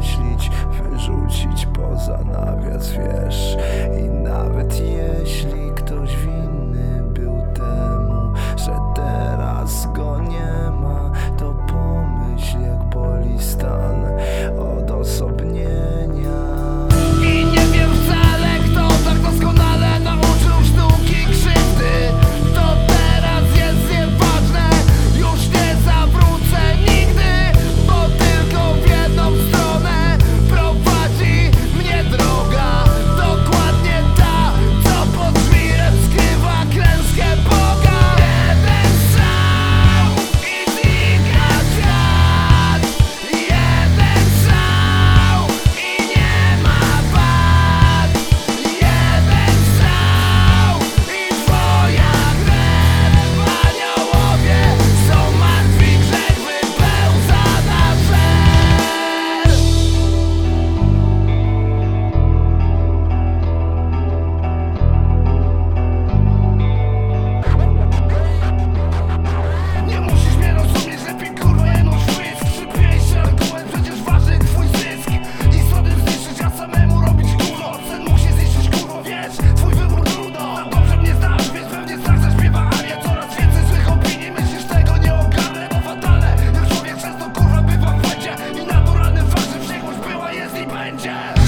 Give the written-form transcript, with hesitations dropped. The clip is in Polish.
skreślić, wyrzucić poza nawias, wiesz. I nawet jeśli ktoś winny był temu, że teraz go nie ma, to pomyśl, jak boli stan odosobnienia. I nie wiem wcale, kto tak doskonale nauczył sztuki krzywdy. To teraz jest nieważne, już nie zawrócę nigdy, bo tylko w jedną stronę prowadzi mnie droga. Dokładnie ta, co pod żwirem skrywa klęskę Boga. Jeden strzał i znika świat. Jeden strzał i nie ma wad. Jeden strzał i twoja krew. Aniołowie są martwi, grzech wypełza na żer. Nie musisz mnie rozumieć, lepiej kurwa jedną szwysk. Szybciejszy argument, przecież waży twój zysk. I sobie zniszczyć, a samemu robić gówno. Sen musi zniszczyć kurwo, wiesz, twój wybór trudno. Za dobrze mnie znasz, więc pewnie strach zaśpiewa arię. Coraz więcej złych opinii, myślisz tego nie ogarnę. To fatalne, jak człowiek często kurwa bywa w błędzie. I naturalnym fakt, że przyszłość była, jest i będzie.